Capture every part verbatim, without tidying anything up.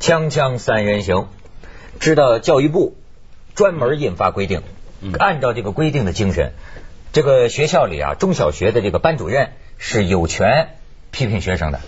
锵锵三人行，知道教育部专门印发规定，按照这个规定的精神，这个学校里啊，中小学的这个班主任是有权批评学生的。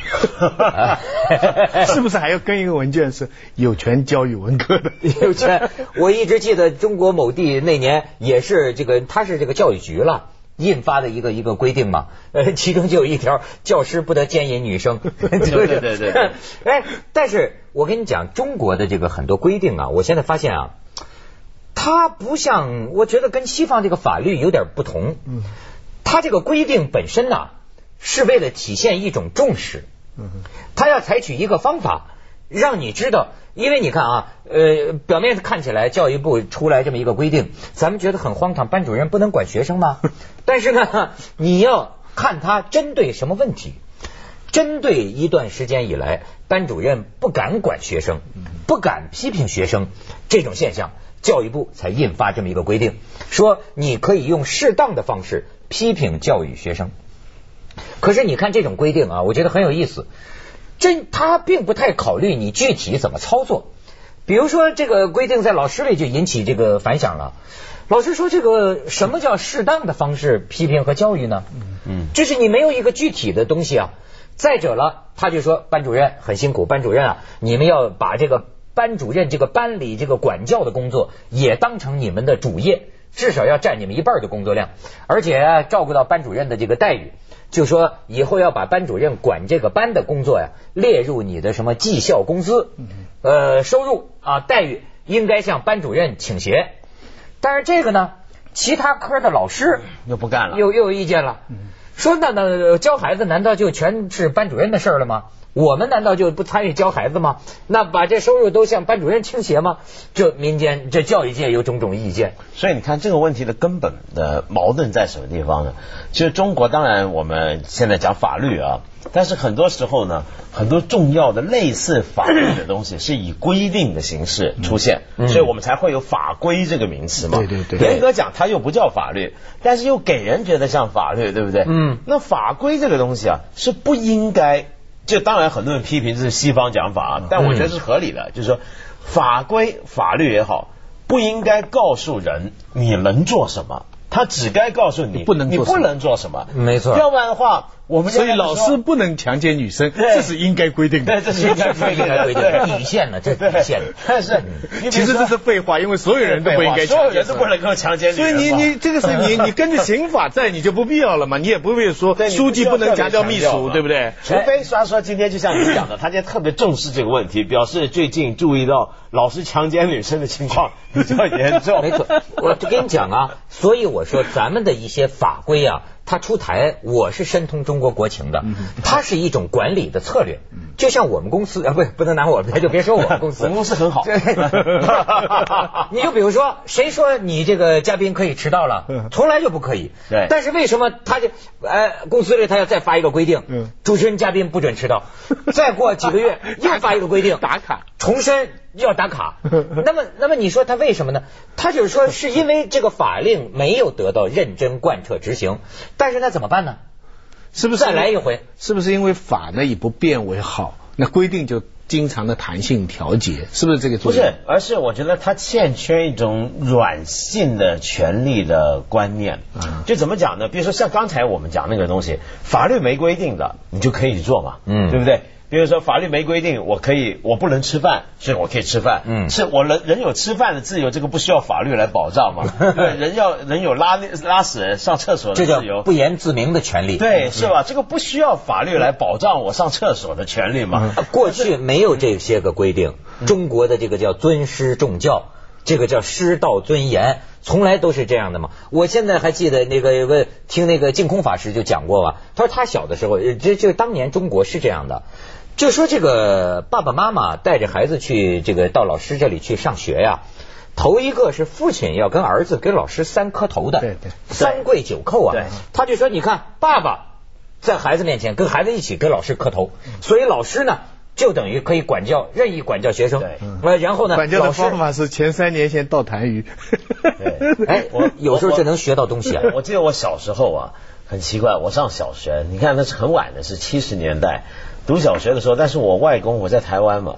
是不是还要跟一个文件是有权教育文科的？ 有权。我一直记得中国某地那年也是这个，他是这个教育局了印发的一个一个规定嘛，呃，其中就有一条，教师不得奸淫女生。 对对对对。 哎，但是我跟你讲，中国的这个很多规定啊，我现在发现啊，它不像，我觉得跟西方这个法律有点不同。嗯。它这个规定本身呐、啊，是为了体现一种重视。嗯。它要采取一个方法，让你知道，因为你看啊，呃，表面看起来教育部出来这么一个规定，咱们觉得很荒唐，班主任不能管学生吗？但是呢，你要看他针对什么问题。针对一段时间以来，班主任不敢管学生，不敢批评学生这种现象，教育部才印发这么一个规定，说你可以用适当的方式批评教育学生。可是你看这种规定啊，我觉得很有意思。真他并不太考虑你具体怎么操作，比如说这个规定在老师里就引起这个反响了。老师说这个什么叫适当的方式批评和教育呢？嗯，就是你没有一个具体的东西啊。再者了，他就说班主任很辛苦，班主任啊，你们要把这个班主任这个班里这个管教的工作也当成你们的主业，至少要占你们一半的工作量，而且、啊、照顾到班主任的这个待遇。就说以后要把班主任管这个班的工作呀列入你的什么绩效工资，呃收入啊待遇应该向班主任倾斜。但是这个呢，其他科的老师又不干了， 又又有意见了，说那那教孩子难道就全是班主任的事了吗？我们难道就不参与教孩子吗？那把这收入都向班主任倾斜吗？这民间这教育界有种种意见。 所以你看这个问题的根本的矛盾在什么地方呢？其实中国当然我们现在讲法律啊，但是很多时候呢，很多重要的类似法律的东西是以规定的形式出现，嗯、所以我们才会有法规这个名词嘛。 对对对。 严格讲它又不叫法律，但是又给人觉得像法律，对不对？嗯。那法规这个东西啊，是不应该。就当然很多人批评这是西方讲法，但我觉得是合理的，嗯、就是说法规法律也好，不应该告诉人你能做什么，他只该告诉你不能做什么， 你不能做什么， 没错。 要不然的话，我们所以老师不能强奸女生，这是应该规定的， 对，这是应该规定的， 对，底线了，这底线了。 但是其实这是废话，因为所有人都不应该强奸， 所有人都不能够强奸女人。 所以你你这个是你你根据刑法在，你就不必要了嘛，你也不会说书记不能强调秘书，对不对？ 除非他说今天就像你讲的，他今天特别重视这个问题，表示最近注意到老师强奸女生的情况比较严重。 没错，我跟你讲啊，所以我说咱们的一些法规啊，它出台，我是深通中国国情的，它是一种管理的策略。就像我们公司啊，不不能拿我们，就别说我们公司， 我们公司很好。 你就比如说，谁说你这个嘉宾可以迟到了，从来就不可以。 对。 但是为什么他就呃公司里他要再发一个规定，主持人嘉宾不准迟到，再过几个月又发一个规定， 打卡， 重申要打卡。那么那么你说他为什么呢？他就是说是因为这个法令没有得到认真贯彻执行，但是那怎么办呢？ 是不是再来一回？ 是不是因为法呢以不变为好，那规定就经常的弹性调节，是不是这个作用？ 不是，而是我觉得它欠缺一种软性的权利的观念。嗯，就怎么讲呢？比如说像刚才我们讲那个东西，法律没规定的，你就可以做嘛，嗯，对不对？比如说法律没规定，我可以我不能吃饭，所以我可以吃饭。嗯，是我人人有吃饭的自由，这个不需要法律来保障嘛？对，人要人有拉拉屎上厕所的自由， 这叫不言自明的权利。 对，是吧？这个不需要法律来保障我上厕所的权利嘛？ 嗯、过去没有这些个规定，中国的这个叫尊师重教，这个叫师道尊严，从来都是这样的嘛。我现在还记得那个有个听那个净空法师就讲过吧，他说他小的时候，这就当年中国是这样的。就说这个爸爸妈妈带着孩子去这个到老师这里去上学呀，头一个是父亲要跟儿子给老师三磕头的， 对对， 三跪九叩啊。 对， 他就说你看爸爸在孩子面前跟孩子一起跟老师磕头，所以老师呢就等于可以管教任意管教学生。对，呃，然后呢， 管教的方法是前三年先倒痰盂。 对， 哎，我有时候就能学到东西啊。 我记得我小时候啊，很奇怪，我上小学，你看那是很晚的，是七十年代。读小学的时候，但是我外公我在台湾嘛，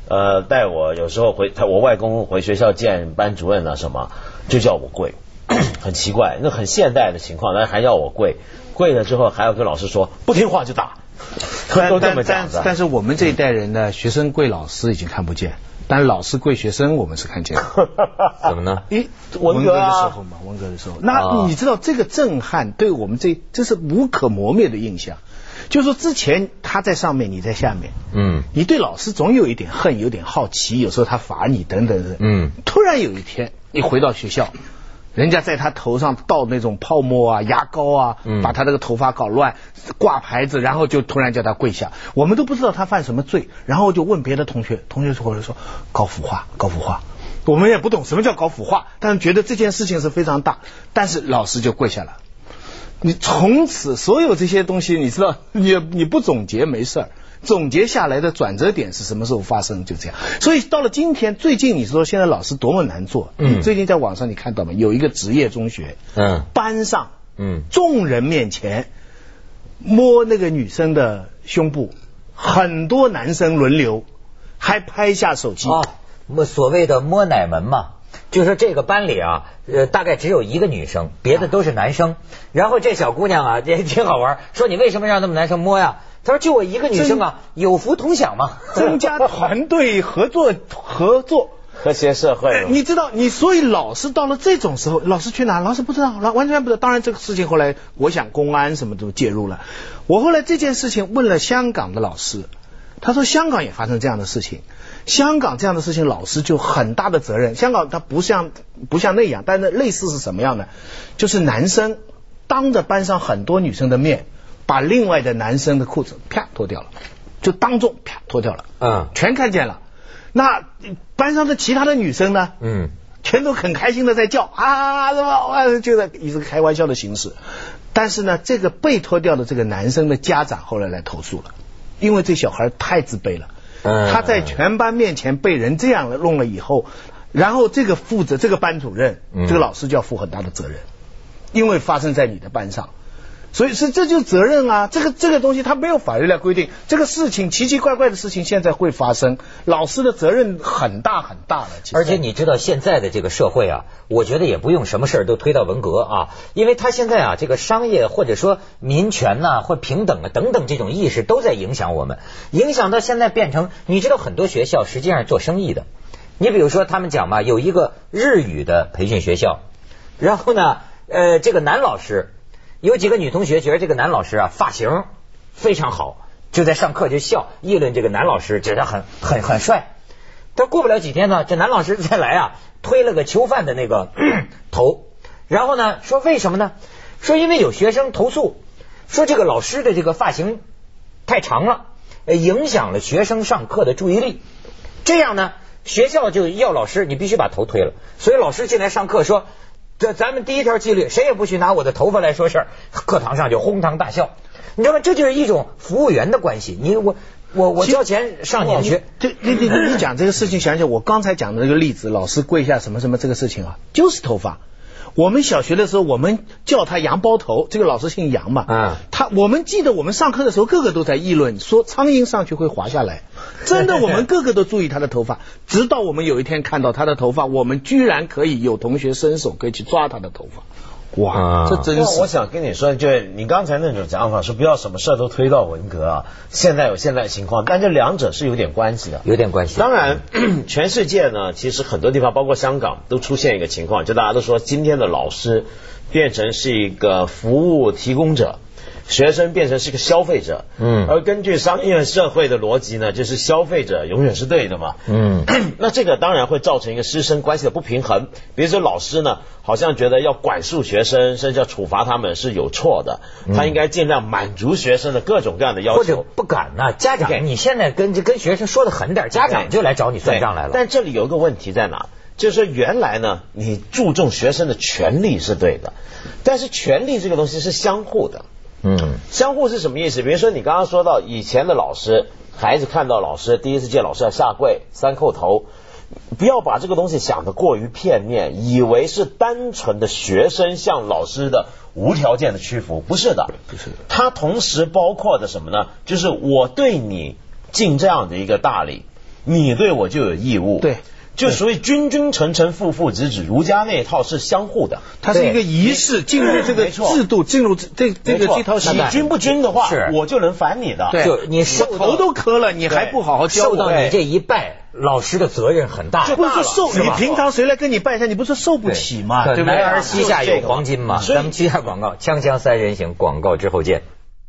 呃，带我有时候回他我外公回学校见班主任啊什么，就叫我跪，很奇怪，那很现代的情况，但是还要我跪，跪了之后还要跟老师说不听话就打，都这么讲的。 但是我们这一代人呢，学生跪老师已经看不见。但是老师跪学生，我们是看见的。 怎么呢？ 诶，文革的时候嘛，文革的时候，那你知道这个震撼对我们这这是无可磨灭的印象。就是说之前他在上面，你在下面，嗯，你对老师总有一点恨，有点好奇，有时候他罚你等等的，嗯，突然有一天你回到学校。人家在他头上倒那种泡沫啊、牙膏啊，把他这个头发搞乱，挂牌子，然后就突然叫他跪下。我们都不知道他犯什么罪，然后就问别的同学，同学或者说搞腐化，搞腐化。我们也不懂什么叫搞腐化，但是觉得这件事情是非常大，但是老师就跪下了。你从此所有这些东西，你知道，你你不总结没事儿。总结下来的转折点是什么时候发生？就这样。所以到了今天，最近你说现在老师多么难做？嗯，最近在网上你看到吗？有一个职业中学，嗯，班上，嗯，众人面前摸那个女生的胸部，很多男生轮流，还拍下手机。 啊，所谓的摸奶门嘛。就是这个班里啊，呃，大概只有一个女生，别的都是男生。然后这小姑娘啊，也挺好玩，说你为什么让那么男生摸呀？他说就我一个女生啊，有福同享嘛， 增加团队合作合作和谐社会。 你知道，你所以老师到了这种时候，老师去哪？老师不知道，完全不知道。当然这个事情后来，我想公安什么都介入了。我后来这件事情问了香港的老师，他说香港也发生这样的事情。香港这样的事情，老师就很大的责任。香港它不像不像那样，但是类似是什么样呢？就是男生当着班上很多女生的面，把另外的男生的裤子啪脱掉了，就当众啪脱掉了，嗯，全看见了。那班上的其他的女生呢？嗯，全都很开心的在叫啊，什么，就在以这个开玩笑的形式。但是呢，这个被脱掉的这个男生的家长后来来投诉了，因为这小孩太自卑了。他在全班面前被人这样弄了以后，然后这个负责这个班主任，这个老师就要负很大的责任，因为发生在你的班上，所以是这就是责任啊。这个这个东西他没有法律来规定，这个事情奇奇怪怪的事情现在会发生，老师的责任很大很大了。 而且你知道现在的这个社会啊，我觉得也不用什么事儿都推到文革啊，因为他现在啊这个商业或者说民权呐、啊、或平等啊等等这种意识都在影响我们，影响到现在变成你知道很多学校实际上是做生意的。你比如说他们讲嘛，有一个日语的培训学校，然后呢呃这个男老师有几个女同学觉得这个男老师啊发型非常好，就在上课就笑议论这个男老师，觉得很很很帅。但过不了几天呢，这男老师再来啊，推了个囚犯的那个头，然后呢说为什么呢？说因为有学生投诉，说这个老师的这个发型太长了，影响了学生上课的注意力。这样呢，学校就要老师你必须把头推了，所以老师进来上课说。这咱们第一条纪律，谁也不许拿我的头发来说事儿。课堂上就哄堂大笑，你知道吗？这就是一种服务员的关系。你我我我交钱上你的学。 对，你你你讲这个事情，想想我刚才讲的那个例子，老师跪下什么什么这个事情啊，就是头发。我们小学的时候，我们叫他杨包头，这个老师姓杨嘛，啊，他我们记得我们上课的时候，个个都在议论，说苍蝇上去会滑下来。真的，我们个个都注意他的头发，直到我们有一天看到他的头发，我们居然可以有同学伸手可以去抓他的头发。哇，这真是！ 我想跟你说，就是你刚才那种讲法，说不要什么事都推到文革啊，现在有现在情况，但这两者是有点关系的， 有点关系。 当然，全世界呢，其实很多地方，包括香港，都出现一个情况，就大家都说今天的老师变成是一个服务提供者。学生变成是个消费者，嗯，而根据商业社会的逻辑呢，就是消费者永远是对的嘛，嗯，那这个当然会造成一个师生关系的不平衡。比如说老师呢，好像觉得要管束学生，甚至要处罚他们是有错的，嗯、他应该尽量满足学生的各种各样的要求， 或者不敢呢、啊。家长，你现在跟跟学生说的狠点，家长就来找你算账来了。 但这里有一个问题在哪？就是说原来呢，你注重学生的权利是对的，但是权利这个东西是相互的。嗯，相互是什么意思？比如说你刚刚说到以前的老师，孩子看到老师第一次见老师要下跪三叩头，不要把这个东西想得过于片面，以为是单纯的学生向老师的无条件的屈服，不是的，不是的，它同时包括的什么呢？就是我对你尽这样的一个大礼， 你对我就有义务。 对。 就所谓君君臣臣父父子子，儒家那一套是相互的， 它是一个仪式，进入这个制度，进入这这这个这套系。 你君不君的话，我就能烦你的。 对， 你我头都磕了，你还不好好教我， 受到你这一拜，老师的责任很大。 不是说受，你平常谁来跟你拜山，你不是受不起吗？对不对？ 男儿膝下有黄金嘛。咱们接下广告，锵锵三人行，广告之后见。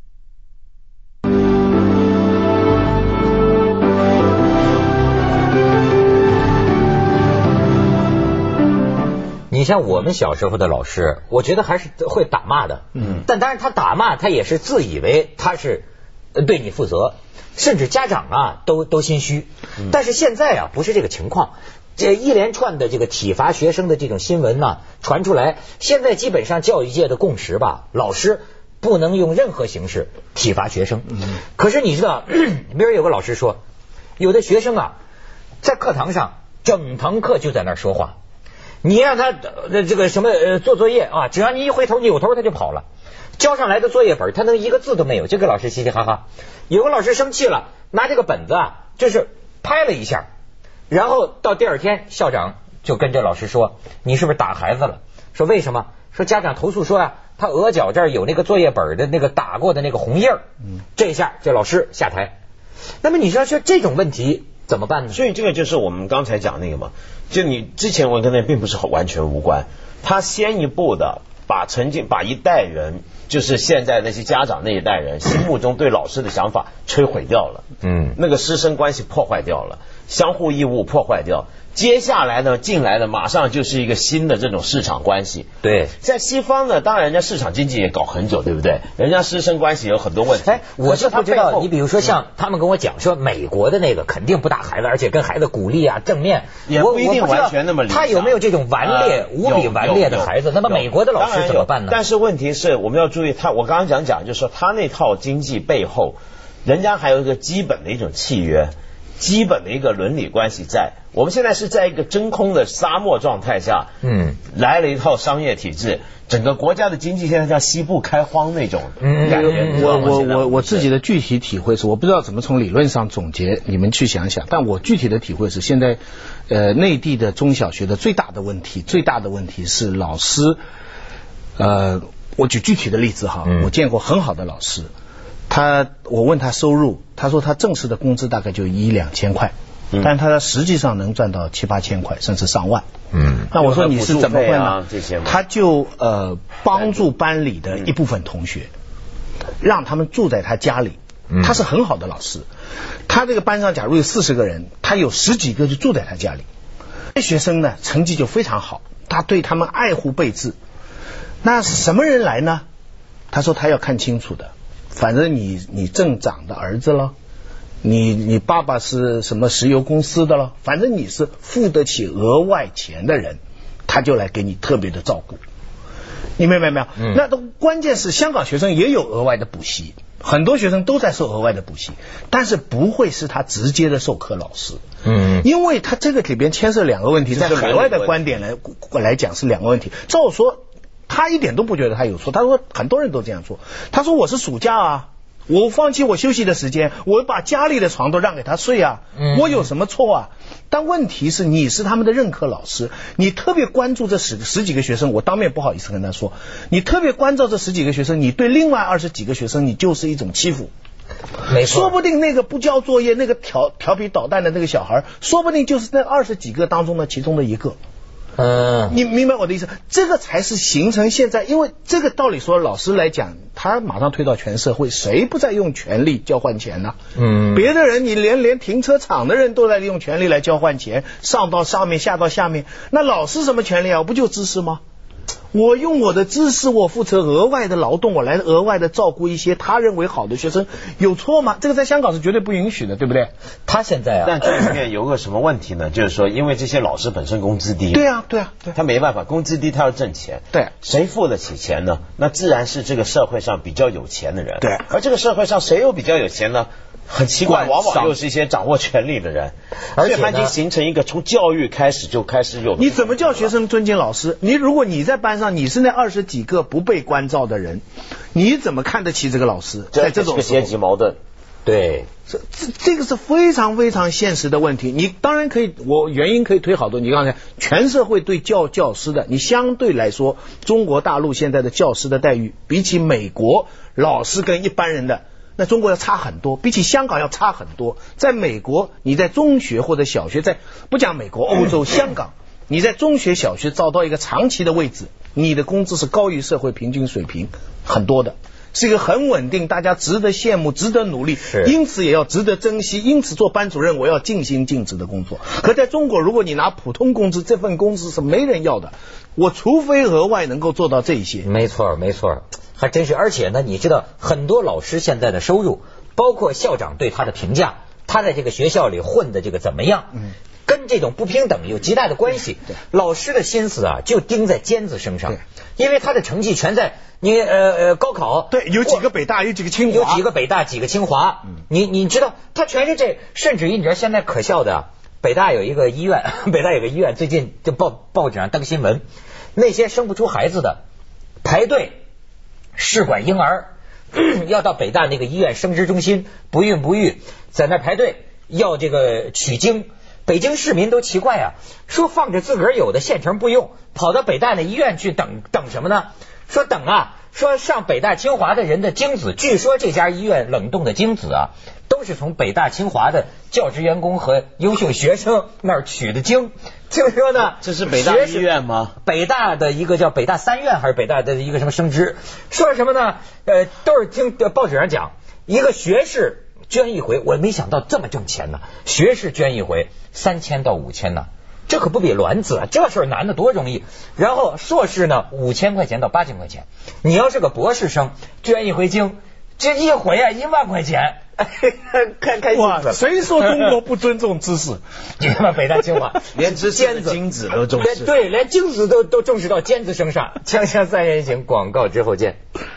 你像我们小时候的老师，我觉得还是会打骂的，嗯，但当然他打骂，他也是自以为他是对你负责，甚至家长啊都都心虚。但是现在啊不是这个情况，这一连串的这个体罚学生的这种新闻呢、啊、传出来，现在基本上教育界的共识吧，老师不能用任何形式体罚学生。嗯，可是你知道，比如有个老师说，有的学生啊在课堂上整堂课就在那儿说话。你让他呃这个什么呃做作业啊，只要你一回头扭头他就跑了，交上来的作业本他能一个字都没有，就跟老师嘻嘻哈哈。有个老师生气了，拿这个本子啊就是拍了一下，然后到第二天校长就跟这老师说，你是不是打孩子了？说为什么？说家长投诉说啊，他额角这儿有那个作业本的那个打过的那个红印儿，这下这老师下台。那么你说说这种问题怎么办呢？ 所以这个就是我们刚才讲那个嘛，就你之前我跟那并不是完全无关，他先一步的把曾经把一代人，就是现在那些家长那一代人心目中对老师的想法摧毁掉了，嗯，那个师生关系破坏掉了，相互义务破坏掉。接下来呢，进来的马上就是一个新的这种市场关系。 对， 在西方呢，当然人家市场经济也搞很久，对不对？人家师生关系有很多问题。 哎，我是不知道，你比如说像他们跟我讲说，美国的那个肯定不打孩子，而且跟孩子鼓励啊，正面， 也不一定完全那么理想。 他有没有这种顽劣、呃、无比顽劣的孩子？那么美国的老师怎么办呢？ 但是问题是，我们要注意，他我刚刚讲讲，就是说他那套经济背后，人家还有一个基本的一种契约。基本的一个伦理关系在，我们现在是在一个真空的沙漠状态下，嗯，来了一套商业体制，整个国家的经济现在像西部开荒那种感觉。 嗯、我我我我自己的具体体会是，我不知道怎么从理论上总结，你们去想想。但我具体的体会是，现在呃内地的中小学的最大的问题，最大的问题是老师，呃，我举具体的例子哈，嗯、我见过很好的老师。他我问他收入，他说他正式的工资大概就一两千块，嗯、但他实际上能赚到七八千块，甚至上万。嗯，那我说你是怎么会呢？啊、他就呃帮助班里的一部分同学，嗯、让他们住在他家里。他是很好的老师，他这个班上假如有四十个人，他有十几个就住在他家里。这学生呢成绩就非常好，他对他们爱护备至。那什么人来呢？他说他要看清楚的。反正你你镇长的儿子了，你你爸爸是什么石油公司的了，反正你是付得起额外钱的人，他就来给你特别的照顾。你明白没有？嗯、那都关键是香港学生也有额外的补习，很多学生都在受额外的补习，但是不会是他直接的授课老师。嗯，因为他这个里边牵涉两个问题，在海外的观点来来讲是两个问题。照我说。他一点都不觉得他有错，他说很多人都这样做。他说我是暑假啊，我放弃我休息的时间，我把家里的床都让给他睡啊，嗯、我有什么错啊？但问题是你是他们的任课老师，你特别关注这十十几个学生，我当面不好意思跟他说，你特别关照这十几个学生，你对另外二十几个学生你就是一种欺负。没错，说不定那个不交作业、那个调调皮捣蛋的那个小孩，说不定就是那二十几个当中的其中的一个。嗯，你明白我的意思？这个才是形成现在，因为这个道理说，老师来讲，他马上推到全社会，谁不在用权力交换钱呢？嗯，别的人你连连停车场的人都在用权力来交换钱，上到上面，下到下面，那老师什么权利啊？不就知识吗？我用我的知识，我付出额外的劳动，我来额外的照顾一些他认为好的学生，有错吗？这个在香港是绝对不允许的，对不对？ 他现在啊， 但这里面有个什么问题呢？就是说，因为这些老师本身工资低， 对啊，对啊，对， 他没办法，工资低，他要挣钱， 对， 谁付得起钱呢？那自然是这个社会上比较有钱的人， 对， 而这个社会上谁又比较有钱呢？很奇怪，往往又是一些掌握权力的人，而且他已经形成一个从教育开始就开始有。 你怎么叫学生尊敬老师？你如果你在班上，你是那二十几个不被关照的人，你怎么看得起这个老师？ 在这种阶级矛盾， 对， 这这这个是非常非常现实的问题。你当然可以，我原因可以推好多。你刚才全社会对教教师的，你相对来说，中国大陆现在的教师的待遇，比起美国老师跟一般人的，那中国要差很多，比起香港要差很多。在美国，你在中学或者小学，在不讲美国、欧洲、香港，你在中学、小学找到一个长期的位置，你的工资是高于社会平均水平很多的。是一个很稳定，大家值得羡慕，值得努力，因此也要值得珍惜。因此做班主任，我要尽心尽职的工作。可在中国，如果你拿普通工资，这份工资是没人要的。我除非额外能够做到这些。 没错，没错，还真是。而且呢，你知道，很多老师现在的收入，包括校长对他的评价，他在这个学校里混的这个怎么样，嗯，跟这种不平等有极大的关系。老师的心思啊，就盯在尖子身上，因为他的成绩全在你呃呃高考。 对，有几个北大，有几个清华， 有几个北大，几个清华。嗯、你你知道，他全是这，甚至于你知道现在可笑的，北大有一个医院，北大有个医院，最近就报报纸上登新闻，那些生不出孩子的排队试管婴儿，要到北大那个医院生殖中心不孕不育，在那排队要这个取精。北京市民都奇怪啊，说放着自个儿有的现成不用，跑到北大那医院去等等什么呢？说等啊，说上北大清华的人的精子，据说这家医院冷冻的精子啊，都是从北大清华的教职员工和优秀学生那儿取的精。听说呢， 这是北大医院吗？ 北大的一个叫北大三院还是北大的一个什么生殖，说什么呢？呃，都是听报纸上讲，一个学士捐一回，我没想到这么挣钱呢。学士捐一回三千到五千呢，这可不比卵子啊，这事儿难得多容易。然后硕士呢，五千块钱到八千块钱。你要是个博士生，捐一回精，这一回啊一万块钱，开开心死了。 谁说中国不尊重知识？ 你看北大清华连知识的精子都重视， 对，连精子都都重视到尖子身上。锵锵三人行，广告之后见。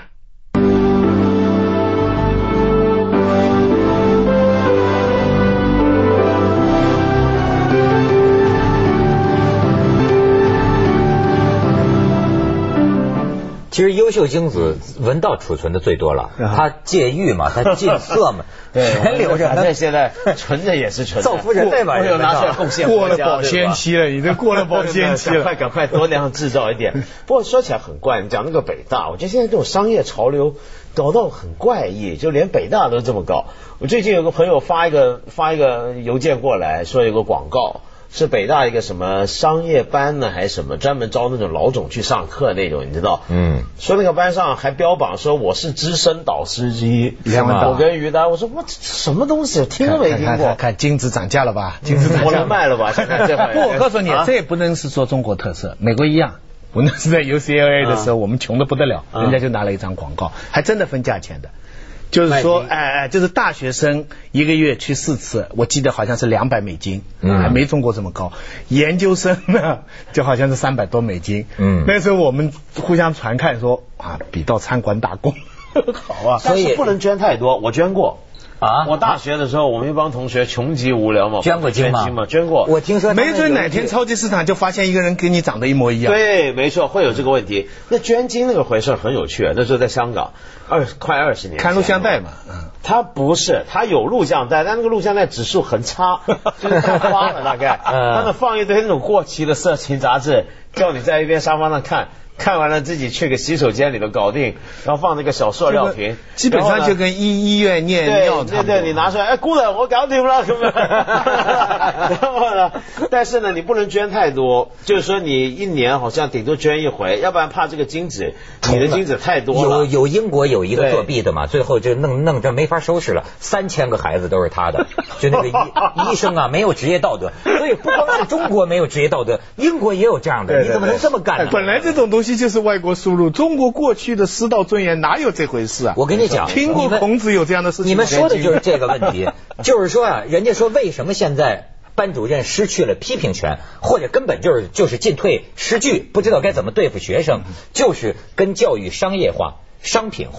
其实优秀精子文道储存的最多了，它戒育嘛，它禁色嘛，全留着。 那现在存着也是存着， 造福人类嘛， 有拿出来贡献。 过了保鲜期了，已经过了保鲜期了， 赶快赶快多量制造一点。不过说起来很怪，你讲那个北大，我觉得现在这种商业潮流搞到很怪异，就连北大都这么搞。我最近有个朋友发一个发一个邮件过来，说有个广告。是北大一个什么商业班呢，还是什么专门招那种老总去上课那种，你知道？嗯，说那个班上还标榜说我是资深导师之一，我跟于丹，我说我什么东西，听都没听过。 看看看精子涨价了吧？精子涨价了，卖了吧？现在这不，我告诉你，这也不能是说中国特色，美国一样。我那是在 U C L A 的时候，我们穷的不得了，人家就拿了一张广告，还真的分价钱的。就是说，哎哎，就是大学生一个月去四次，我记得好像是两百美金，嗯，还没中国这么高。研究生呢，就好像是三百多美金，嗯，那时候我们互相传看说啊，比到餐馆打工好啊， 所以不能捐太多。我捐过啊，我大学的时候，我们一帮同学穷极无聊嘛， 捐过精吗？ 捐过。 我听说没准哪天超级市场就发现一个人跟你长得一模一样。 对，没错，会有这个问题。那捐精那个回事很有趣，那时候在香港。二快二十年看录像带嘛， 嗯，他不是，他有录像带，但那个录像带指数很差，就是太花了大概，他那放一堆那种过期的色情杂志，叫你在一边沙发上看。看完了自己去个洗手间里头搞定，然后放那个小塑料瓶， 基本上就跟医医院念尿对对对，你拿出来，哎，姑娘，我搞定了，是不是？然后呢，但是呢，你不能捐太多，就是说你一年好像顶多捐一回，要不然怕这个精子，你的精子太多了。 有有英国有一个作弊的嘛，最后就弄弄这没法收拾了，三千个孩子都是他的，就那个医医生啊没有职业道德，所以不光是中国没有职业道德，英国也有这样的，你怎么能这么干呢？ 本来这种东西就是外国输入，中国过去的师道尊严哪有这回事啊？ 我跟你讲， 听过孔子有这样的事情。 你们说的就是这个问题，就是说啊，人家说为什么现在班主任失去了批评权，或者根本就是就是进退失据，不知道该怎么对付学生，就是跟教育商业化、商品化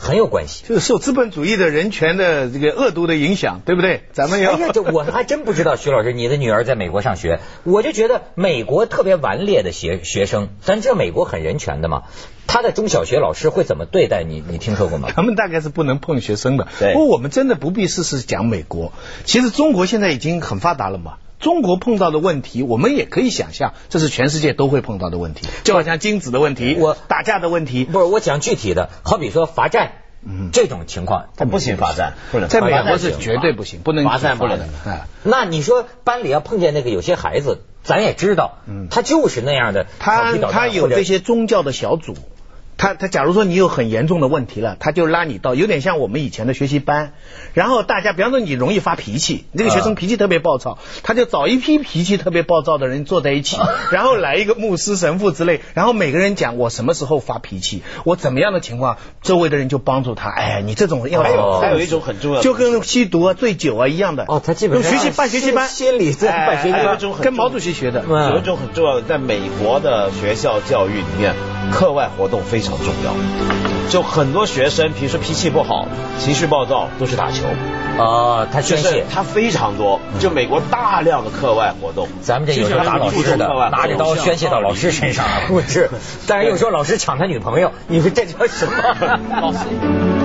很有关系， 就是受资本主义的人权的这个恶毒的影响，对不对？咱们要哎呀，这我还真不知道，徐老师，你的女儿在美国上学，我就觉得美国特别顽劣的学学生，咱知道美国很人权的嘛，他的中小学老师会怎么对待你？你听说过吗？ 他们大概是不能碰学生的。 对， 不过我们真的不必事事讲美国，其实中国现在已经很发达了嘛。中国碰到的问题，我们也可以想象，这是全世界都会碰到的问题，就好像精子的问题，我打架的问题。 不是，我讲具体的，好比说罚站，嗯，这种情况， 他不行罚站，不能， 在美国是绝对不行，不能罚站不能。 哎，那你说班里要碰见那个有些孩子，咱也知道，嗯，他就是那样的， 他他有这些宗教的小组。他他假如说你有很严重的问题了，他就拉你到，有点像我们以前的学习班，然后大家比方说你容易发脾气，这个学生脾气特别暴躁，他就找一批脾气特别暴躁的人坐在一起，然后来一个牧师神父之类，然后每个人讲我什么时候发脾气，我怎么样的情况，周围的人就帮助他，哎，你这种要还有还有一种很重要的， 就跟吸毒啊、醉酒啊一样的哦，他基本上学习办学习班， 心理在办学习班， 跟毛主席学的， 有一种很重要的，在美国的学校教育里面，课外活动非常重要。就很多学生平时脾气不好、情绪暴躁，都是打球。 哦，他宣泄， 他非常多。就美国大量的课外活动， 咱们这有时候打老师的，拿着刀宣泄到老师身上，不是？但是有时候老师抢他女朋友，你说这叫什么？